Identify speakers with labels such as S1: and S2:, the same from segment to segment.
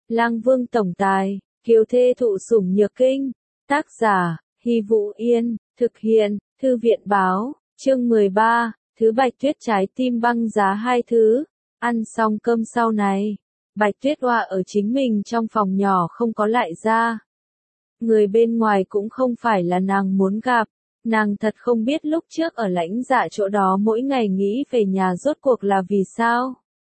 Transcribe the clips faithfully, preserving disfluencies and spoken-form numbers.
S1: Lang Vương tổng tài, kiều thê thụ sủng nhược kinh. Tác giả, Hy Vũ Yên, thực hiện, Thư viện báo, chương mười ba, thứ Bạch Tuyết trái tim băng giá hai thứ. Ăn xong cơm sau này, Bạch Tuyết oa ở chính mình trong phòng nhỏ không có lại ra. Người bên ngoài cũng không phải là nàng muốn gặp, nàng thật không biết lúc trước ở Lãnh Dạ chỗ đó mỗi ngày nghĩ về nhà rốt cuộc là vì sao.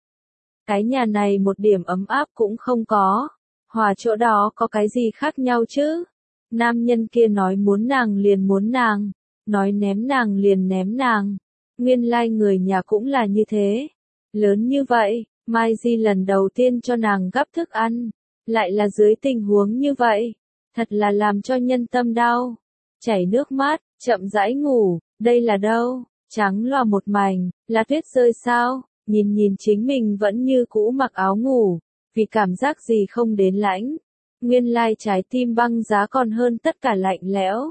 S1: Cái nhà này một điểm ấm áp cũng không có, hòa chỗ đó có cái gì khác nhau chứ? Nam nhân kia nói muốn nàng liền muốn nàng, nói ném nàng liền ném nàng. Nguyên lai like người nhà cũng là như thế. Lớn như vậy, Mai Di lần đầu tiên cho nàng gắp thức ăn, lại là dưới tình huống như vậy. Thật là làm cho nhân tâm đau. Chảy nước mắt, chậm rãi ngủ, đây là đâu? Trắng loà một mảnh, là tuyết rơi sao? Nhìn nhìn chính mình vẫn như cũ mặc áo ngủ, vì cảm giác gì không đến lãnh. Nguyên lai trái tim băng giá còn hơn tất cả lạnh lẽo.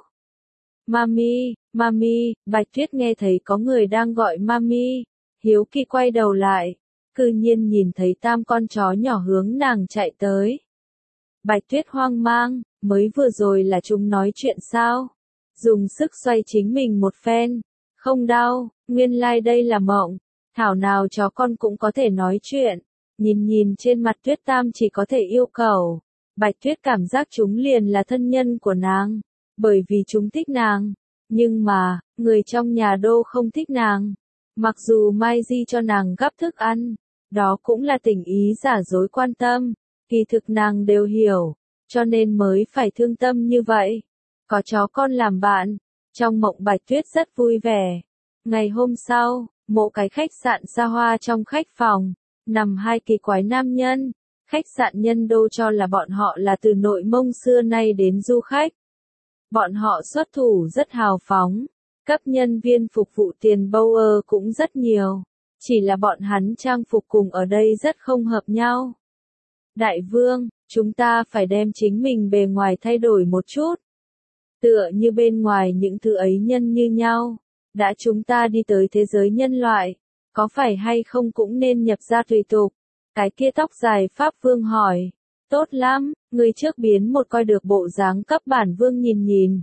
S1: Mami, mami, Bạch Tuyết nghe thấy có người đang gọi mami, hiếu kỳ quay đầu lại, cư nhiên nhìn thấy tam con chó nhỏ hướng nàng chạy tới. Bạch Tuyết hoang mang, mới vừa rồi là chúng nói chuyện sao? Dùng sức xoay chính mình một phen, không đau, nguyên lai đây là mộng, thảo nào chó con cũng có thể nói chuyện. Nhìn nhìn trên mặt Tuyết Tam chỉ có thể yêu cầu. Bạch Tuyết cảm giác chúng liền là thân nhân của nàng, bởi vì chúng thích nàng, nhưng mà, người trong nhà đô không thích nàng. Mặc dù Mai Di cho nàng gắp thức ăn, đó cũng là tình ý giả dối quan tâm, kỳ thực nàng đều hiểu, cho nên mới phải thương tâm như vậy. Có chó con làm bạn, trong mộng Bạch Tuyết rất vui vẻ. Ngày hôm sau, một cái khách sạn xa hoa trong khách phòng, nằm hai kỳ quái nam nhân. Khách sạn nhân đô cho là bọn họ là từ Nội Mông xưa nay đến du khách. Bọn họ xuất thủ rất hào phóng, cấp nhân viên phục vụ tiền Bauer cũng rất nhiều, chỉ là bọn hắn trang phục cùng ở đây rất không hợp nhau. Đại vương, chúng ta phải đem chính mình bề ngoài thay đổi một chút. Tựa như bên ngoài những thứ ấy nhân như nhau, đã chúng ta đi tới thế giới nhân loại, có phải hay không cũng nên nhập ra tùy tục. Cái kia tóc dài Pháp Vương hỏi, tốt lắm, người trước biến một coi được bộ dáng cấp bản vương nhìn nhìn.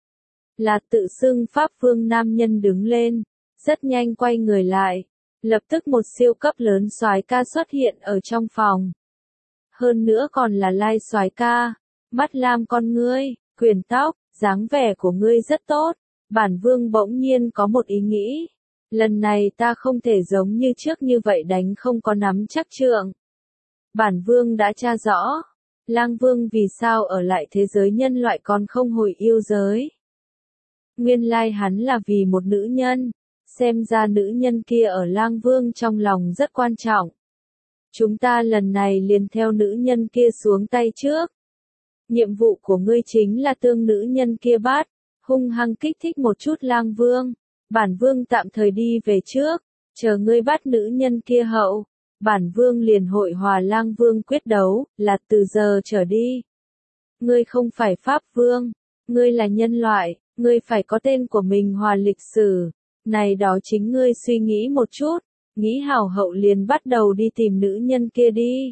S1: Là tự xưng Pháp Vương nam nhân đứng lên, rất nhanh quay người lại, lập tức một siêu cấp lớn soái ca xuất hiện ở trong phòng. Hơn nữa còn là lai soái ca, mắt lam con ngươi, quyền tóc, dáng vẻ của ngươi rất tốt. Bản vương bỗng nhiên có một ý nghĩ. Lần này ta không thể giống như trước như vậy đánh không có nắm chắc trượng. Bản vương đã tra rõ, Lang Vương vì sao ở lại thế giới nhân loại còn không hồi yêu giới. Nguyên lai hắn là vì một nữ nhân, xem ra nữ nhân kia ở Lang Vương trong lòng rất quan trọng. Chúng ta lần này liền theo nữ nhân kia xuống tay trước. Nhiệm vụ của ngươi chính là tương nữ nhân kia bắt, hung hăng kích thích một chút Lang Vương. Bản vương tạm thời đi về trước, chờ ngươi bắt nữ nhân kia hậu, bản vương liền hội hòa Lang Vương quyết đấu, là từ giờ trở đi. Ngươi không phải Pháp Vương, ngươi là nhân loại, ngươi phải có tên của mình hòa lịch sử, này đó chính ngươi suy nghĩ một chút, nghĩ hảo hậu liền bắt đầu đi tìm nữ nhân kia đi.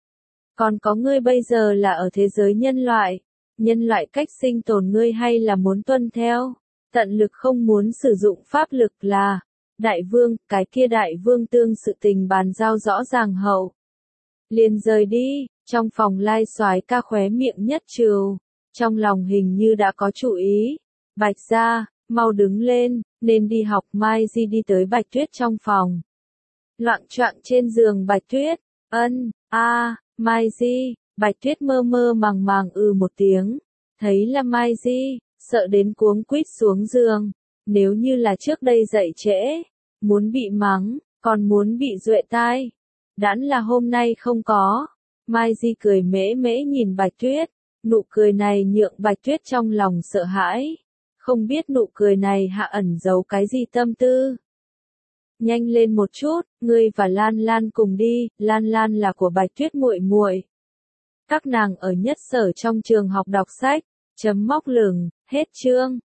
S1: Còn có ngươi bây giờ là ở thế giới nhân loại, nhân loại cách sinh tồn ngươi hay là muốn tuân theo? Tận lực không muốn sử dụng pháp lực là, đại vương, cái kia đại vương tương sự tình bàn giao rõ ràng hậu. Liền rời đi, trong phòng lai soái ca khóe miệng nhất trừ, trong lòng hình như đã có chủ ý. Bạch gia, mau đứng lên, nên đi học. Mai Di đi tới Bạch Tuyết trong phòng. Loạng choạng trên giường Bạch Tuyết, ân, a, Mai Di, Bạch Tuyết mơ mơ màng màng ừ một tiếng, thấy là Mai Di. Sợ đến cuống quýt xuống giường, nếu như là trước đây dậy trễ, muốn bị mắng, còn muốn bị duệ tai. Đãn là hôm nay không có. Mai Di cười mễ mễ nhìn Bạch Tuyết, nụ cười này nhượng Bạch Tuyết trong lòng sợ hãi, không biết nụ cười này hạ ẩn giấu cái gì tâm tư. Nhanh lên một chút, ngươi và Lan Lan cùng đi, Lan Lan là của Bạch Tuyết muội muội. Các nàng ở nhất sở trong trường học đọc sách. Chấm móc lửng, hết chương.